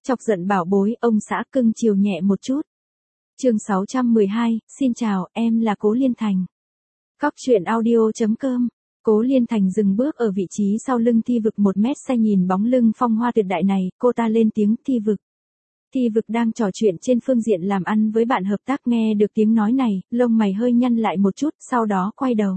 Chọc giận bảo bối, ông xã cưng chiều nhẹ một chút. Chương 612, xin chào, em là Cố Liên Thành. Cóc truyện audio.com. Cố Liên Thành dừng bước ở vị trí sau lưng Thi Vực 1 mét xe, nhìn bóng lưng phong hoa tuyệt đại này, cô ta lên tiếng. Thi Vực. Thi Vực đang trò chuyện trên phương diện làm ăn với bạn hợp tác, nghe được tiếng nói này, lông mày hơi nhăn lại một chút, sau đó quay đầu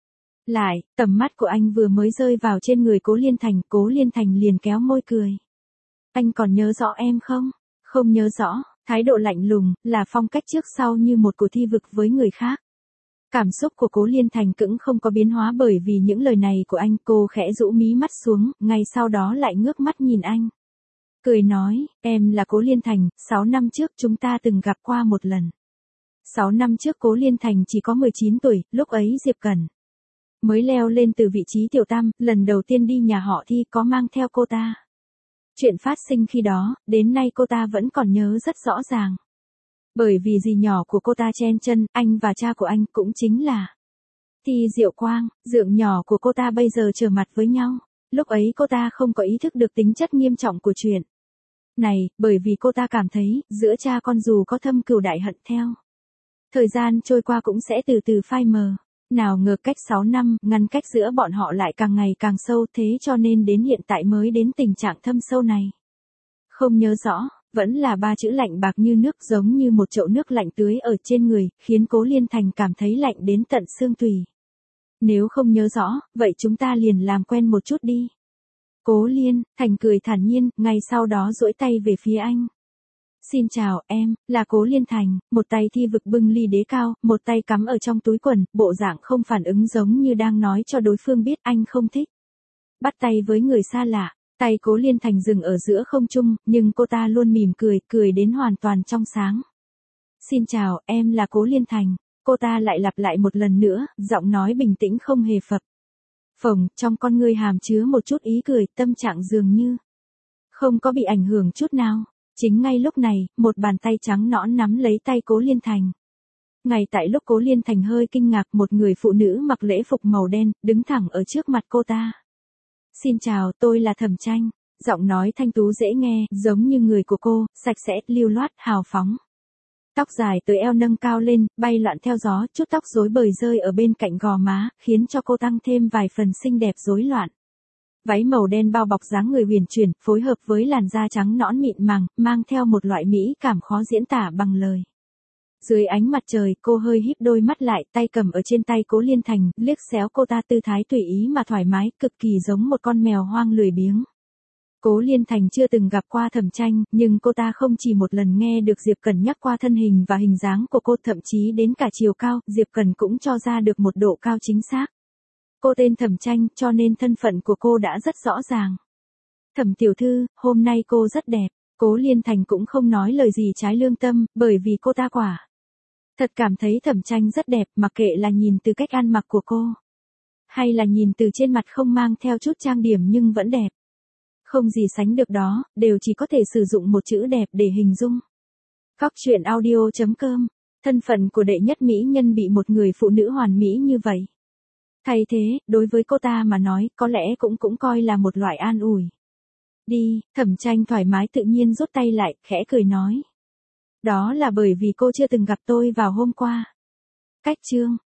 lại, tầm mắt của anh vừa mới rơi vào trên người Cố Liên Thành liền kéo môi cười. Anh còn nhớ rõ em không? Không nhớ rõ, thái độ lạnh lùng, là phong cách trước sau như một của Thi Vực với người khác. Cảm xúc của Cố Liên Thành cũng không có biến hóa bởi vì những lời này của anh. Cô khẽ rũ mí mắt xuống, ngay sau đó lại ngước mắt nhìn anh. Cười nói, em là Cố Liên Thành, 6 năm trước chúng ta từng gặp qua một lần. 6 năm trước Cố Liên Thành chỉ có 19 tuổi, lúc ấy Diệp Cẩn mới leo lên từ vị trí tiểu tam, lần đầu tiên đi nhà họ Thi có mang theo cô ta. Chuyện phát sinh khi đó, đến nay cô ta vẫn còn nhớ rất rõ ràng. Bởi vì dì nhỏ của cô ta chen chân, anh và cha của anh cũng chính là Thi Diệu Quang, dượng nhỏ của cô ta bây giờ trở mặt với nhau. Lúc ấy cô ta không có ý thức được tính chất nghiêm trọng của chuyện này, bởi vì cô ta cảm thấy, giữa cha con dù có thâm cừu đại hận theo thời gian trôi qua cũng sẽ từ từ phai mờ. Nào ngờ cách 6 năm, ngăn cách giữa bọn họ lại càng ngày càng sâu, thế cho nên đến hiện tại mới đến tình trạng thâm sâu này. Không nhớ rõ, vẫn là 3 chữ lạnh bạc như nước, giống như một chậu nước lạnh tưới ở trên người, khiến Cố Liên Thành cảm thấy lạnh đến tận xương tủy. Nếu không nhớ rõ, vậy chúng ta liền làm quen một chút đi. Cố Liên Thành cười thản nhiên, ngay sau đó duỗi tay về phía anh. Xin chào, em là Cố Liên Thành. Một tay Thi Vực bưng ly đế cao, một tay cắm ở trong túi quần, bộ dạng không phản ứng, giống như đang nói cho đối phương biết anh không thích bắt tay với người xa lạ. Tay Cố Liên Thành dừng ở giữa không trung, nhưng cô ta luôn mỉm cười, cười đến hoàn toàn trong sáng. Xin chào, em là Cố Liên Thành. Cô ta lại lặp lại một lần nữa, giọng nói bình tĩnh không hề phập phồng, trong con ngươi hàm chứa một chút ý cười, tâm trạng dường như không có bị ảnh hưởng chút nào. Chính ngay lúc này, một bàn tay trắng nõn nắm lấy tay Cố Liên Thành. Ngay tại lúc Cố Liên Thành hơi kinh ngạc, một người phụ nữ mặc lễ phục màu đen, đứng thẳng ở trước mặt cô ta. Xin chào, tôi là Thẩm Tranh. Giọng nói thanh tú dễ nghe, giống như người của cô, sạch sẽ, lưu loát, hào phóng. Tóc dài tới eo nâng cao lên, bay loạn theo gió, chút tóc rối bời rơi ở bên cạnh gò má, khiến cho cô tăng thêm vài phần xinh đẹp rối loạn. Váy màu đen bao bọc dáng người huyền chuyển, phối hợp với làn da trắng nõn mịn màng, mang theo một loại mỹ cảm khó diễn tả bằng lời. Dưới ánh mặt trời, cô hơi híp đôi mắt lại, tay cầm ở trên tay Cố Liên Thành, liếc xéo cô ta, tư thái tùy ý mà thoải mái, cực kỳ giống một con mèo hoang lười biếng. Cố Liên Thành chưa từng gặp qua Thẩm Tranh, nhưng cô ta không chỉ một lần nghe được Diệp Cẩn nhắc qua thân hình và hình dáng của cô, thậm chí đến cả chiều cao, Diệp Cẩn cũng cho ra được một độ cao chính xác. Cô tên Thẩm Tranh, cho nên thân phận của cô đã rất rõ ràng. Thẩm tiểu thư, hôm nay cô rất đẹp. Cố Liên Thành cũng không nói lời gì trái lương tâm, bởi vì cô ta quả thật cảm thấy Thẩm Tranh rất đẹp, mặc kệ là nhìn từ cách ăn mặc của cô, hay là nhìn từ trên mặt không mang theo chút trang điểm nhưng vẫn đẹp. Không gì sánh được đó, đều chỉ có thể sử dụng một chữ đẹp để hình dung. Cóc truyện audio.com. Thân phận của đệ nhất mỹ nhân bị một người phụ nữ hoàn mỹ như vậy thay thế, đối với cô ta mà nói, có lẽ cũng coi là một loại an ủi. Đi, Thẩm Tranh thoải mái tự nhiên rút tay lại, khẽ cười nói. Đó là bởi vì cô chưa từng gặp tôi vào hôm qua. Cách chương